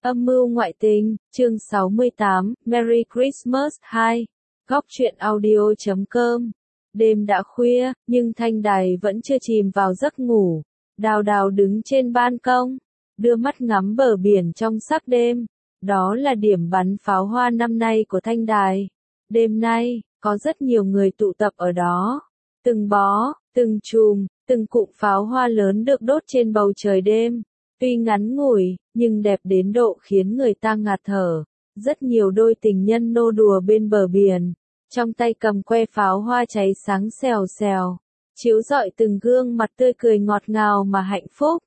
Âm mưu ngoại tình, chương 68, Merry Christmas 2, góc truyện audio.com. Đêm đã khuya, nhưng Thanh Đài vẫn chưa chìm vào giấc ngủ. Đào Đào đứng trên ban công, đưa mắt ngắm bờ biển trong sắc đêm. Đó là điểm bắn pháo hoa năm nay của Thanh Đài. Đêm nay, có rất nhiều người tụ tập ở đó. Từng bó, từng chùm, từng cụm pháo hoa lớn được đốt trên bầu trời đêm. Tuy ngắn ngủi, nhưng đẹp đến độ khiến người ta ngạt thở. Rất nhiều đôi tình nhân nô đùa bên bờ biển, trong tay cầm que pháo hoa cháy sáng xèo xèo, chiếu rọi từng gương mặt tươi cười ngọt ngào mà hạnh phúc.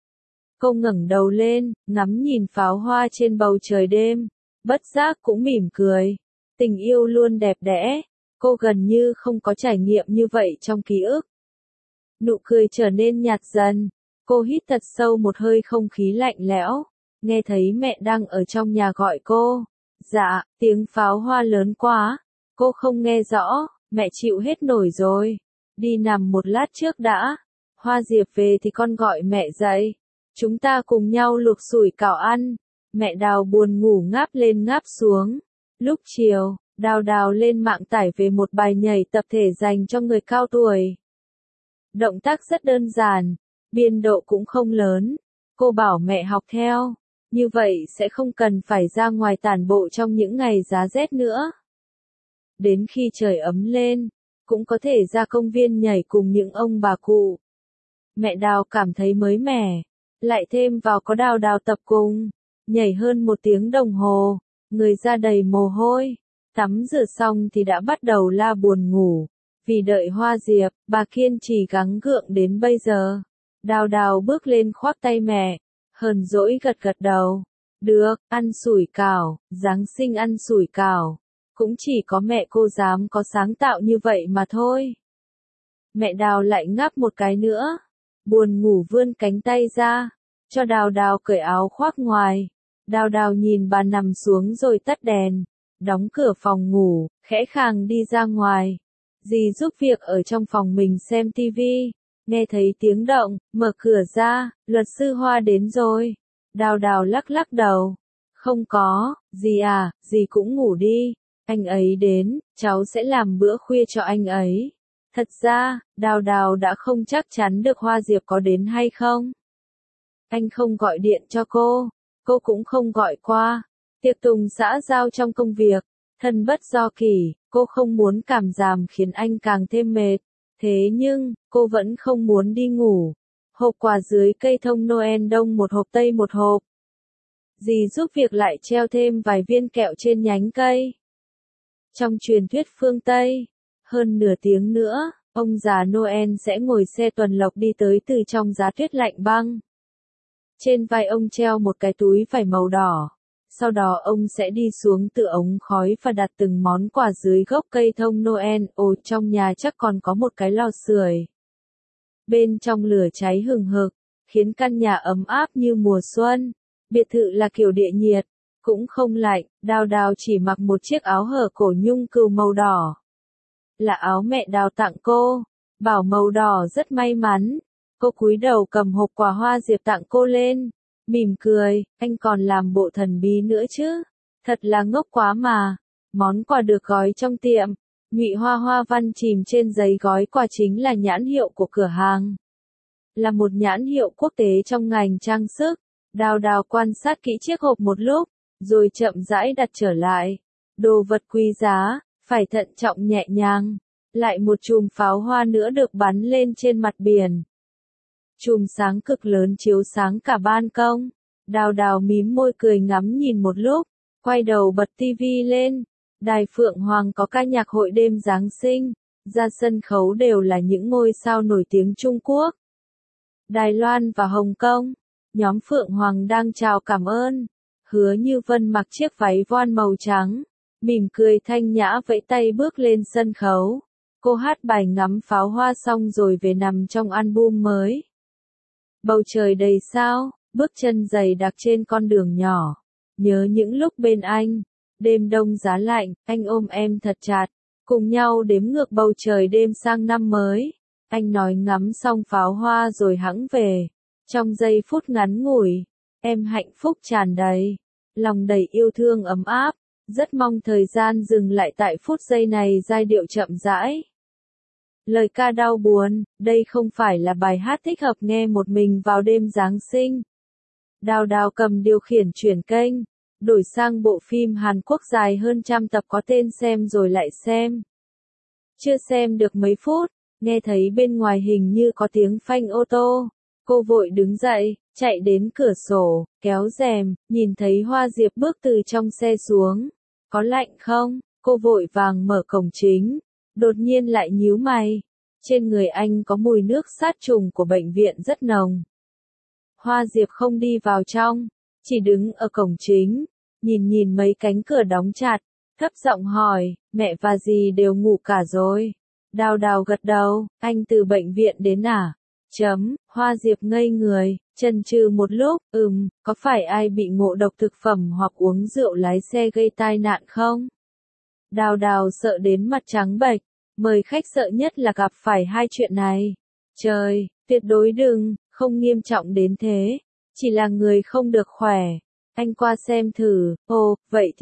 Cô ngẩng đầu lên, ngắm nhìn pháo hoa trên bầu trời đêm, bất giác cũng mỉm cười. Tình yêu luôn đẹp đẽ, cô gần như không có trải nghiệm như vậy trong ký ức. Nụ cười trở nên nhạt dần. Cô hít thật sâu một hơi không khí lạnh lẽo, nghe thấy mẹ đang ở trong nhà gọi cô. Dạ, tiếng pháo hoa lớn quá, cô không nghe rõ, mẹ chịu hết nổi rồi. Đi nằm một lát trước đã, Hoa Diệp về thì con gọi mẹ dậy. Chúng ta cùng nhau luộc sủi cảo ăn. Mẹ Đào buồn ngủ ngáp lên ngáp xuống. Lúc chiều, Đào Đào lên mạng tải về một bài nhảy tập thể dành cho người cao tuổi. Động tác rất đơn giản. Biên độ cũng không lớn, cô bảo mẹ học theo, như vậy sẽ không cần phải ra ngoài tản bộ trong những ngày giá rét nữa. Đến khi trời ấm lên, cũng có thể ra công viên nhảy cùng những ông bà cụ. Mẹ Đào cảm thấy mới mẻ, lại thêm vào có Đào Đào tập cùng, nhảy hơn 1 tiếng đồng hồ, người ra đầy mồ hôi, tắm rửa xong thì đã bắt đầu la buồn ngủ, vì đợi Hoa Diệp, bà kiên trì gắng gượng đến bây giờ. Đào Đào bước lên khoác tay mẹ, hờn dỗi gật gật đầu. Được, ăn sủi cảo, Giáng sinh ăn sủi cảo. Cũng chỉ có mẹ cô dám có sáng tạo như vậy mà thôi. Mẹ Đào lại ngáp một cái nữa. Buồn ngủ vươn cánh tay ra, cho Đào Đào cởi áo khoác ngoài. Đào Đào nhìn bà nằm xuống rồi tắt đèn, đóng cửa phòng ngủ, khẽ khàng đi ra ngoài. Dì giúp việc ở trong phòng mình xem tivi. Nghe thấy tiếng động, mở cửa ra, luật sư Hoa đến rồi. Đào Đào lắc lắc đầu. Không có, dì à, dì cũng ngủ đi. Anh ấy đến, cháu sẽ làm bữa khuya cho anh ấy. Thật ra, Đào Đào đã không chắc chắn được Hoa Diệp có đến hay không. Anh không gọi điện cho cô cũng không gọi qua. Tiệc tùng xã giao trong công việc, thân bất do kỷ, cô không muốn cảm giảm khiến anh càng thêm mệt. Thế nhưng, cô vẫn không muốn đi ngủ. Hộp quà dưới cây thông Noel đông một hộp tây một hộp. Dì giúp việc lại treo thêm vài viên kẹo trên nhánh cây. Trong truyền thuyết phương Tây, hơn nửa tiếng nữa, ông già Noel sẽ ngồi xe tuần lộc đi tới từ trong giá tuyết lạnh băng. Trên vai ông treo một cái túi vải màu đỏ. Sau đó ông sẽ đi xuống từ ống khói và đặt từng món quà dưới gốc cây thông Noel. Ồ, trong nhà chắc còn có một cái lò sưởi. Bên trong lửa cháy hừng hực, khiến căn nhà ấm áp như mùa xuân. Biệt thự là kiểu địa nhiệt, cũng không lạnh. Đào Đào chỉ mặc một chiếc áo hở cổ nhung cừu màu đỏ. Là áo mẹ Đào tặng cô, bảo màu đỏ rất may mắn. Cô cúi đầu cầm hộp quà Hoa Diệp tặng cô lên. Mỉm cười, anh còn làm bộ thần bí nữa chứ. Thật là ngốc quá mà. Món quà được gói trong tiệm. Nhụy hoa hoa văn chìm trên giấy gói quà chính là nhãn hiệu của cửa hàng. Là một nhãn hiệu quốc tế trong ngành trang sức. Đào Đào quan sát kỹ chiếc hộp một lúc, rồi chậm rãi đặt trở lại. Đồ vật quý giá, phải thận trọng nhẹ nhàng. Lại một chùm pháo hoa nữa được bắn lên trên mặt biển. Chùm sáng cực lớn chiếu sáng cả ban công. Đào Đào mím môi cười ngắm nhìn một lúc, quay đầu bật tivi lên. Đài Phượng Hoàng có ca nhạc hội đêm Giáng sinh, ra sân khấu đều là những ngôi sao nổi tiếng Trung Quốc, Đài Loan và Hồng Kông. Nhóm Phượng Hoàng đang chào cảm ơn. Hứa Như Vân mặc chiếc váy voan màu trắng, mỉm cười thanh nhã vẫy tay bước lên sân khấu. Cô hát bài ngắm pháo hoa xong rồi về nằm trong album mới. Bầu trời đầy sao, bước chân dày đặc trên con đường nhỏ. Nhớ những lúc bên anh, đêm đông giá lạnh, anh ôm em thật chặt, cùng nhau đếm ngược bầu trời đêm sang năm mới. Anh nói ngắm xong pháo hoa rồi hẵng về. Trong giây phút ngắn ngủi, em hạnh phúc tràn đầy. lòng đầy yêu thương ấm áp, rất mong thời gian dừng lại tại phút giây này. Giai điệu chậm rãi. Lời ca đau buồn, đây không phải là bài hát thích hợp nghe một mình vào đêm Giáng sinh. Đào Đào cầm điều khiển chuyển kênh, đổi sang bộ phim Hàn Quốc dài hơn 100 tập có tên Xem rồi lại xem. Chưa xem được mấy phút, nghe thấy bên ngoài hình như có tiếng phanh ô tô. Cô vội đứng dậy, chạy đến cửa sổ, kéo rèm, nhìn thấy Hoa Diệp bước từ trong xe xuống. Có lạnh không? Cô vội vàng mở cổng chính, đột nhiên lại nhíu mày. Trên người anh có mùi nước sát trùng của bệnh viện rất nồng. Hoa Diệp không đi vào trong, chỉ đứng ở cổng chính, nhìn mấy cánh cửa đóng chặt, thấp giọng hỏi, mẹ và dì đều ngủ cả rồi. Đào Đào gật đầu, anh từ bệnh viện đến à? Hoa Diệp ngây người, chần chừ một lúc, có phải ai bị ngộ độc thực phẩm hoặc uống rượu lái xe gây tai nạn không? Đào Đào sợ đến mặt trắng bệch, mời khách sợ nhất là gặp phải hai chuyện này. Trời, tuyệt đối đừng, không nghiêm trọng đến thế, chỉ là người không được khỏe. Anh qua xem thử. Ồ, vậy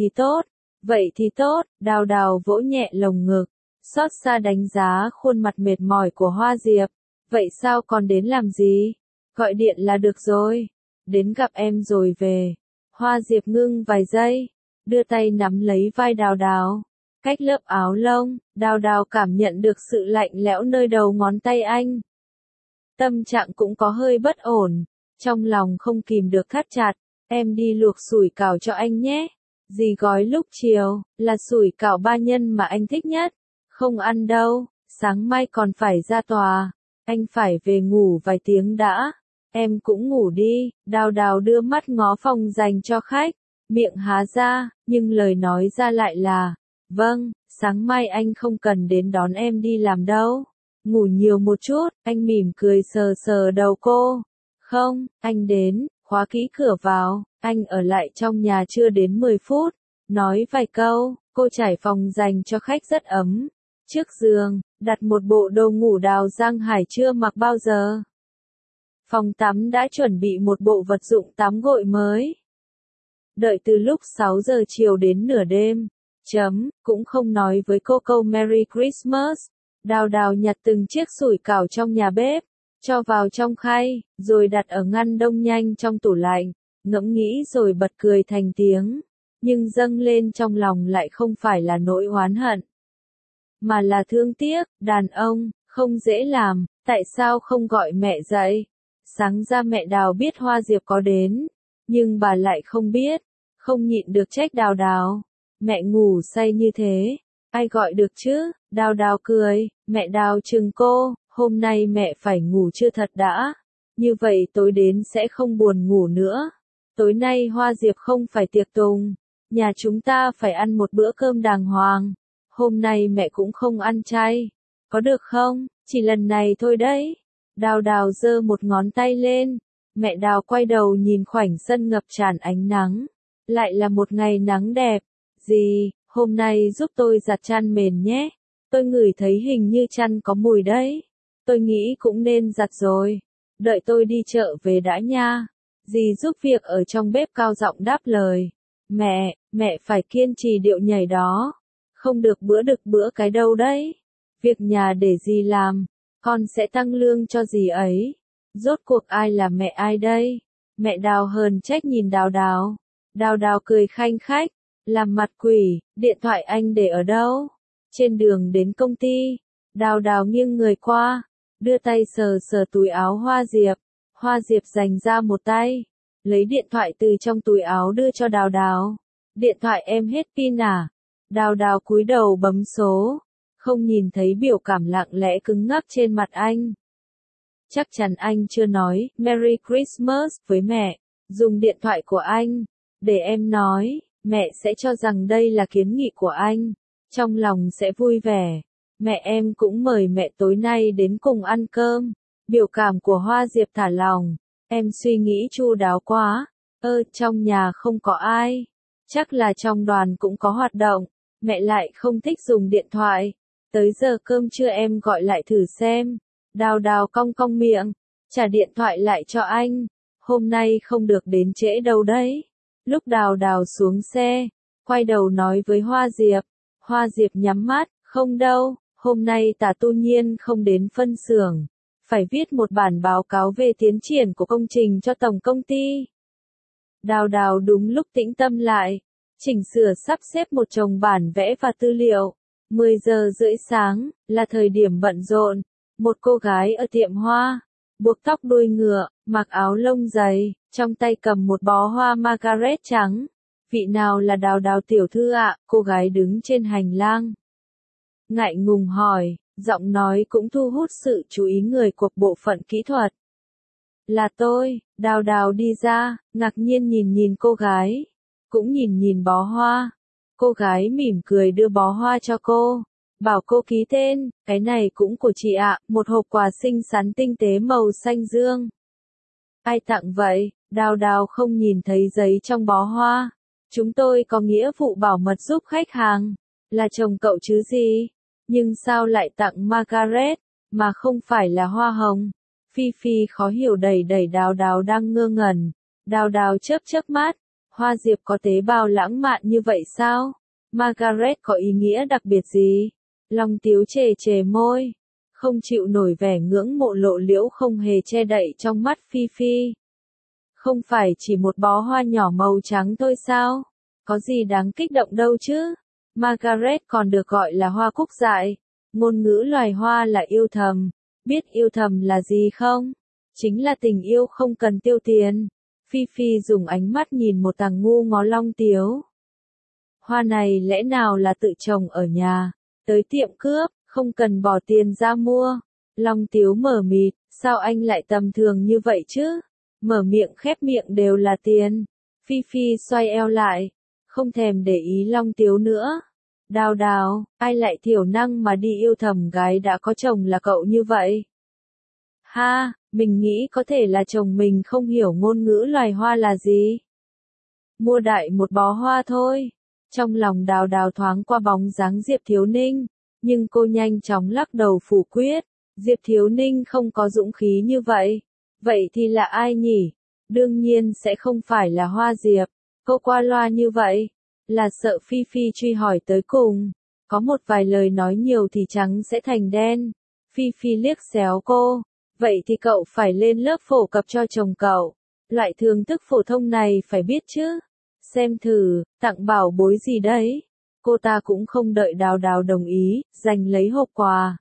thì tốt, Đào Đào vỗ nhẹ lồng ngực, xót xa đánh giá khuôn mặt mệt mỏi của Hoa Diệp. Vậy sao còn đến làm gì? Gọi điện là được rồi. Đến gặp em rồi về. Hoa Diệp ngưng vài giây, đưa tay nắm lấy vai Đào Đào. Cách lớp áo lông, Đào Đào cảm nhận được sự lạnh lẽo nơi đầu ngón tay anh. Tâm trạng cũng có hơi bất ổn, trong lòng không kìm được thắt chặt. Em đi luộc sủi cảo cho anh nhé. Dì gói lúc chiều, là sủi cảo 3 nhân mà anh thích nhất. Không ăn đâu, sáng mai còn phải ra tòa. Anh phải về ngủ vài tiếng đã. Em cũng ngủ đi. Đào Đào đưa mắt ngó phòng dành cho khách, miệng há ra, nhưng lời nói ra lại là, vâng, sáng mai anh không cần đến đón em đi làm đâu. Ngủ nhiều một chút. Anh mỉm cười sờ sờ đầu cô. Không, anh đến, khóa kỹ cửa vào. Anh ở lại trong nhà chưa đến 10 phút, nói vài câu. Cô trải phòng dành cho khách rất ấm. Trước giường, đặt một bộ đồ ngủ Đào Giang Hải chưa mặc bao giờ. Phòng tắm đã chuẩn bị một bộ vật dụng tắm gội mới. Đợi từ lúc 6 giờ chiều đến nửa đêm. Cũng không nói với cô câu Merry Christmas. Đào Đào nhặt từng chiếc sủi cảo trong nhà bếp, cho vào trong khay, rồi đặt ở ngăn đông nhanh trong tủ lạnh. Ngẫm nghĩ rồi bật cười thành tiếng. Nhưng dâng lên trong lòng lại không phải là nỗi oán hận, mà là thương tiếc. Đàn ông, không dễ làm, tại sao không gọi mẹ dậy? Sáng ra mẹ Đào biết Hoa Diệp có đến, nhưng bà lại không biết, không nhịn được trách Đào Đào. Mẹ ngủ say như thế, ai gọi được chứ? Đào Đào cười, mẹ Đào chừng cô, hôm nay mẹ phải ngủ chưa thật đã. Như vậy tối đến sẽ không buồn ngủ nữa. Tối nay Hoa Diệp không phải tiệc tùng, nhà chúng ta phải ăn một bữa cơm đàng hoàng. Hôm nay mẹ cũng không ăn chay. Có được không? Chỉ lần này thôi đấy. Đào Đào giơ một ngón tay lên. Mẹ Đào quay đầu nhìn khoảnh sân ngập tràn ánh nắng. Lại là một ngày nắng đẹp. Dì, hôm nay giúp tôi giặt chăn mền nhé. Tôi ngửi thấy hình như chăn có mùi đấy. Tôi nghĩ cũng nên giặt rồi. Đợi tôi đi chợ về đã nha. Dì giúp việc ở trong bếp cao giọng đáp lời. Mẹ phải kiên trì điệu nhảy đó. Không được bữa đực bữa cái đâu đấy. Việc nhà để dì làm, con sẽ tăng lương cho dì ấy. Rốt cuộc ai là mẹ ai đây? Mẹ Đào hờn trách nhìn Đào Đào. Đào Đào cười khanh khách, làm mặt quỷ. Điện thoại anh để ở đâu? Trên đường đến công ty. Đào Đào nghiêng người qua, đưa tay sờ sờ túi áo Hoa Diệp. Hoa Diệp dành ra một tay, lấy điện thoại từ trong túi áo đưa cho Đào Đào. Điện thoại em hết pin à? Đào Đào cúi đầu bấm số, không nhìn thấy biểu cảm lặng lẽ cứng ngắc trên mặt anh. Chắc chắn anh chưa nói Merry Christmas với mẹ. Dùng điện thoại của anh, để em nói, mẹ sẽ cho rằng đây là kiến nghị của anh. Trong lòng sẽ vui vẻ. Mẹ em cũng mời mẹ tối nay đến cùng ăn cơm. Biểu cảm của Hoa Diệp thả lỏng. Em suy nghĩ chu đáo quá. Trong nhà không có ai. Chắc là trong đoàn cũng có hoạt động. Mẹ lại không thích dùng điện thoại. Tới giờ cơm trưa em gọi lại thử xem. Đào Đào cong cong miệng, trả điện thoại lại cho anh. Hôm nay không được đến trễ đâu đấy. Lúc Đào Đào xuống xe, quay đầu nói với Hoa Diệp nhắm mắt, không đâu, hôm nay Tả Tu Nhiên không đến phân xưởng, phải viết một bản báo cáo về tiến triển của công trình cho tổng công ty. Đào Đào đúng lúc tĩnh tâm lại, chỉnh sửa sắp xếp một chồng bản vẽ và tư liệu. 10 giờ rưỡi sáng, là thời điểm bận rộn, một cô gái ở tiệm hoa, buộc tóc đuôi ngựa, mặc áo lông dày, trong tay cầm một bó hoa Margaret trắng. Vị nào là Đào Đào tiểu thư ạ? Cô gái đứng trên hành lang, ngại ngùng hỏi, giọng nói cũng thu hút sự chú ý người của bộ phận kỹ thuật. Là tôi. Đào Đào đi ra, ngạc nhiên nhìn cô gái, cũng nhìn bó hoa. Cô gái mỉm cười đưa bó hoa cho cô, bảo cô ký tên, cái này cũng của chị ạ, một hộp quà xinh xắn tinh tế màu xanh dương. Ai tặng vậy? Đào Đào không nhìn thấy giấy trong bó hoa. Chúng tôi có nghĩa vụ bảo mật giúp khách hàng. Là chồng cậu chứ gì? Nhưng sao lại tặng Margaret, mà không phải là hoa hồng? Phi Phi khó hiểu đẩy Đào Đào đang ngơ ngẩn. Đào Đào chớp mắt. Hoa Diệp có tế bào lãng mạn như vậy sao? Margaret có ý nghĩa đặc biệt gì? Long Tiếu chề môi, không chịu nổi vẻ ngưỡng mộ lộ liễu không hề che đậy trong mắt Phi Phi. Không phải chỉ một bó hoa nhỏ màu trắng thôi sao? Có gì đáng kích động đâu chứ? Margaret còn được gọi là hoa cúc dại. Ngôn ngữ loài hoa là yêu thầm. Biết yêu thầm là gì không? Chính là tình yêu không cần tiêu tiền. Phi Phi dùng ánh mắt nhìn một thằng ngu ngó Long Tiếu. Hoa này lẽ nào là tự trồng ở nhà, tới tiệm cướp, không cần bỏ tiền ra mua. Long Tiếu mở mịt, sao anh lại tầm thường như vậy chứ? Mở miệng khép miệng đều là tiền. Phi Phi xoay eo lại, không thèm để ý Long Tiếu nữa. Đào Đào, ai lại thiểu năng mà đi yêu thầm gái đã có chồng là cậu như vậy? Ha, mình nghĩ có thể là chồng mình không hiểu ngôn ngữ loài hoa là gì. Mua đại một bó hoa thôi. Trong lòng Đào Đào thoáng qua bóng dáng Diệp Thiếu Ninh, nhưng cô nhanh chóng lắc đầu phủ quyết. Diệp Thiếu Ninh không có dũng khí như vậy. Vậy thì là ai nhỉ? Đương nhiên sẽ không phải là Hoa Diệp. Cô qua loa như vậy, là sợ Phi Phi truy hỏi tới cùng. Có một vài lời nói nhiều thì trắng sẽ thành đen. Phi Phi liếc xéo cô. Vậy thì cậu phải lên lớp phổ cập cho chồng cậu. Loại thường thức phổ thông này phải biết chứ. Xem thử, tặng bảo bối gì đấy. Cô ta cũng không đợi Đào Đào đồng ý, giành lấy hộp quà.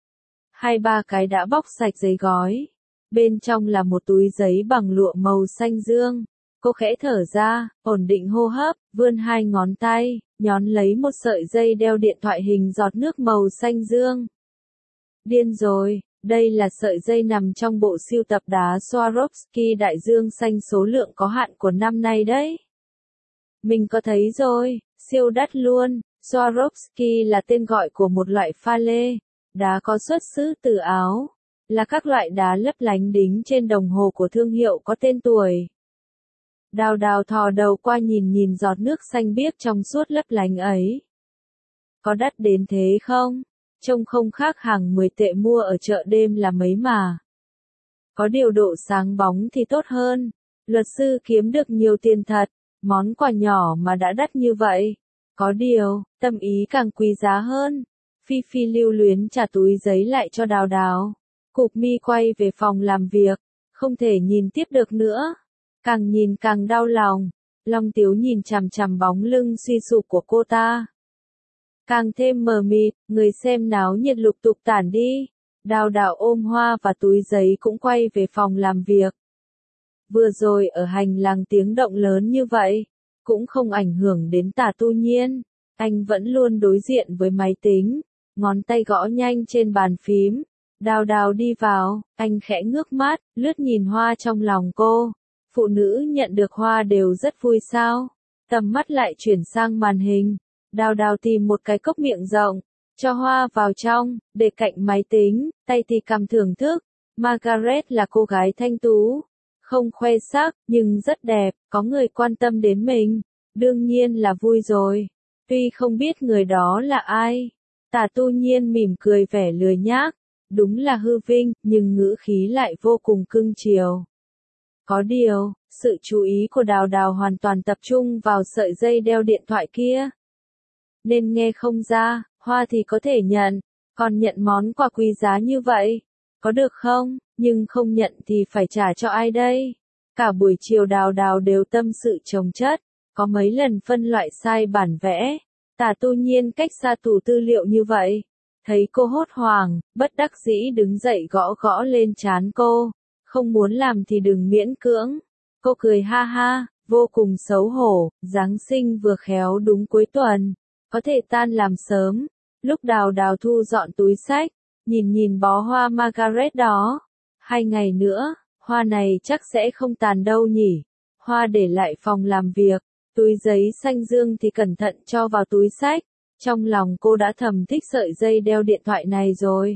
2-3 cái đã bóc sạch giấy gói. Bên trong là một túi giấy bằng lụa màu xanh dương. Cô khẽ thở ra, ổn định hô hấp, vươn 2 ngón tay, nhón lấy một sợi dây đeo điện thoại hình giọt nước màu xanh dương. Điên rồi, đây là sợi dây nằm trong bộ sưu tập đá Swarovski đại dương xanh số lượng có hạn của năm nay đấy. Mình có thấy rồi, siêu đắt luôn. Swarovski là tên gọi của một loại pha lê, đá có xuất xứ từ Áo, là các loại đá lấp lánh đính trên đồng hồ của thương hiệu có tên tuổi. Đào Đào thò đầu qua nhìn giọt nước xanh biếc trong suốt lấp lánh ấy. Có đắt đến thế không? Trông không khác hàng 10 tệ mua ở chợ đêm là mấy mà. Có điều độ sáng bóng thì tốt hơn. Luật sư kiếm được nhiều tiền thật. Món quà nhỏ mà đã đắt như vậy. Có điều, tâm ý càng quý giá hơn. Phi Phi lưu luyến trả túi giấy lại cho Đào Đào. Cụp mi quay về phòng làm việc. Không thể nhìn tiếp được nữa. Càng nhìn càng đau lòng. Long Tiếu nhìn chằm bóng lưng suy sụp của cô ta. Càng thêm mờ mịt, người xem náo nhiệt lục tục tản đi. Đào Đào ôm hoa và túi giấy cũng quay về phòng làm việc. Vừa rồi ở hành lang tiếng động lớn như vậy, cũng không ảnh hưởng đến Tả Tu Nhiên. Anh vẫn luôn đối diện với máy tính, ngón tay gõ nhanh trên bàn phím. Đào Đào đi vào, anh khẽ ngước mắt, lướt nhìn hoa trong lòng cô. Phụ nữ nhận được hoa đều rất vui sao? Tầm mắt lại chuyển sang màn hình. Đào Đào tìm một cái cốc miệng rộng, cho hoa vào trong, để cạnh máy tính, tay thì cầm thưởng thức. Margaret là cô gái thanh tú, không khoe sắc, nhưng rất đẹp, có người quan tâm đến mình. Đương nhiên là vui rồi. Tuy không biết người đó là ai. Tả Tu Nhiên mỉm cười vẻ lười nhác. Đúng là hư vinh, nhưng ngữ khí lại vô cùng cưng chiều. Có điều, sự chú ý của Đào Đào hoàn toàn tập trung vào sợi dây đeo điện thoại kia. Nên nghe không ra, Hoa thì có thể nhận, còn nhận món quà quý giá như vậy, có được không? Nhưng không nhận thì phải trả cho ai đây? Cả buổi chiều Đào Đào đều tâm sự chồng chất, có mấy lần phân loại sai bản vẽ. Tả Tu Nhiên cách xa tủ tư liệu như vậy, thấy cô hốt hoảng, bất đắc dĩ đứng dậy gõ gõ lên trán cô. Không muốn làm thì đừng miễn cưỡng. Cô cười ha ha, vô cùng xấu hổ, Giáng sinh vừa khéo đúng cuối tuần, có thể tan làm sớm. Lúc Đào Đào thu dọn túi xách, nhìn bó hoa Margaret đó. 2 ngày nữa, hoa này chắc sẽ không tàn đâu nhỉ. Hoa để lại phòng làm việc, túi giấy xanh dương thì cẩn thận cho vào túi xách. Trong lòng cô đã thầm thích sợi dây đeo điện thoại này rồi.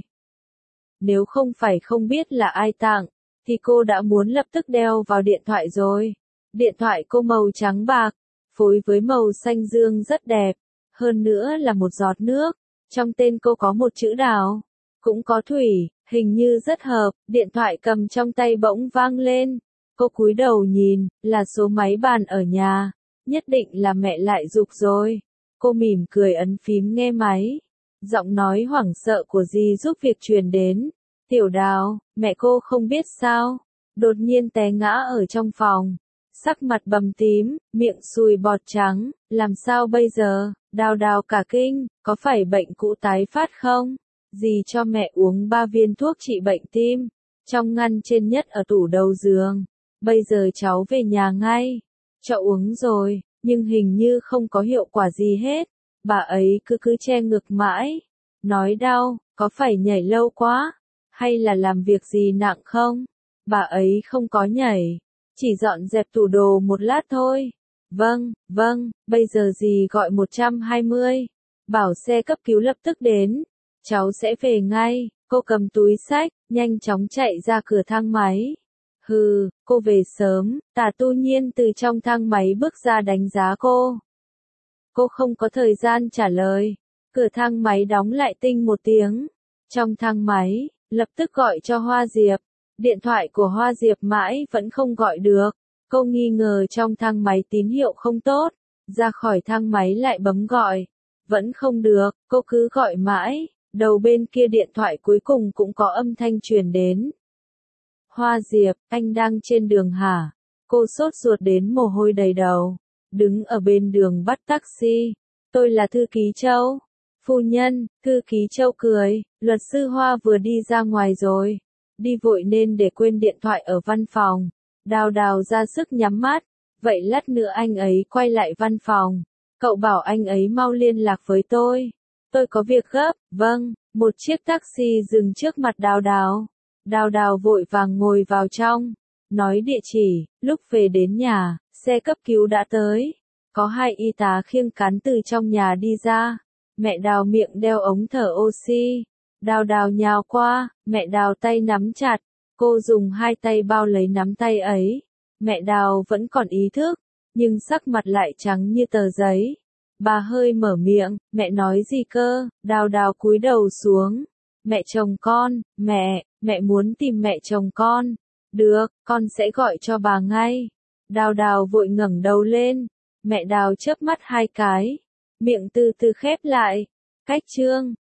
Nếu không phải không biết là ai tặng, thì cô đã muốn lập tức đeo vào điện thoại rồi. Điện thoại cô màu trắng bạc, phối với màu xanh dương rất đẹp. Hơn nữa là một giọt nước. Trong tên cô có một chữ Đào, cũng có thủy, hình như rất hợp. Điện thoại cầm trong tay bỗng vang lên. Cô cúi đầu nhìn, là số máy bàn ở nhà. Nhất định là mẹ lại giục rồi. Cô mỉm cười ấn phím nghe máy. Giọng nói hoảng sợ của dì giúp việc truyền đến. Tiểu Đào, mẹ cô không biết sao. Đột nhiên té ngã ở trong phòng. Sắc mặt bầm tím, miệng sùi bọt trắng. Làm sao bây giờ? Đào Đào cả kinh, có phải bệnh cũ tái phát không? Dì cho mẹ uống 3 viên thuốc trị bệnh tim. Trong ngăn trên nhất ở tủ đầu giường. Bây giờ cháu về nhà ngay. Cho uống rồi, nhưng hình như không có hiệu quả gì hết. Bà ấy cứ che ngực mãi. Nói đau, có phải nhảy lâu quá? Hay là làm việc gì nặng không? Bà ấy không có nhảy. Chỉ dọn dẹp tủ đồ một lát thôi. Vâng, bây giờ dì gọi 120. Bảo xe cấp cứu lập tức đến. Cháu sẽ về ngay. Cô cầm túi xách, nhanh chóng chạy ra cửa thang máy. Hừ, cô về sớm. Tả Tu Nhiên từ trong thang máy bước ra đánh giá cô. Cô không có thời gian trả lời. Cửa thang máy đóng lại tinh một tiếng. Trong thang máy, lập tức gọi cho Hoa Diệp. Điện thoại của Hoa Diệp mãi vẫn không gọi được. Cô nghi ngờ trong thang máy tín hiệu không tốt. Ra khỏi thang máy lại bấm gọi. Vẫn không được, cô cứ gọi mãi. Đầu bên kia điện thoại cuối cùng cũng có âm thanh truyền đến. Hoa Diệp, anh đang trên đường hả? Cô sốt ruột đến mồ hôi đầy đầu. Đứng ở bên đường bắt taxi. Tôi là Thư ký Châu. Phu nhân, Thư ký Châu cười. Luật sư Hoa vừa đi ra ngoài rồi. Đi vội nên để quên điện thoại ở văn phòng. Đào Đào ra sức nhắm mắt. Vậy lát nữa anh ấy quay lại văn phòng. Cậu bảo anh ấy mau liên lạc với tôi. Tôi có việc gấp. Vâng, một chiếc taxi dừng trước mặt Đào Đào. Đào Đào vội vàng ngồi vào trong. Nói địa chỉ, lúc về đến nhà, xe cấp cứu đã tới. Có 2 y tá khiêng cán từ trong nhà đi ra. Mẹ Đào miệng đeo ống thở oxy. Đào Đào nhào qua, mẹ Đào tay nắm chặt. Cô dùng 2 tay bao lấy nắm tay ấy. Mẹ Đào vẫn còn ý thức, nhưng sắc mặt lại trắng như tờ giấy. Bà hơi mở miệng, mẹ nói gì cơ? Đào Đào cúi đầu xuống. Mẹ chồng con, mẹ muốn tìm mẹ chồng con. Được, con sẽ gọi cho bà ngay. Đào Đào vội ngẩng đầu lên. Mẹ Đào chớp mắt 2 cái. Miệng từ từ khép lại. Cách chương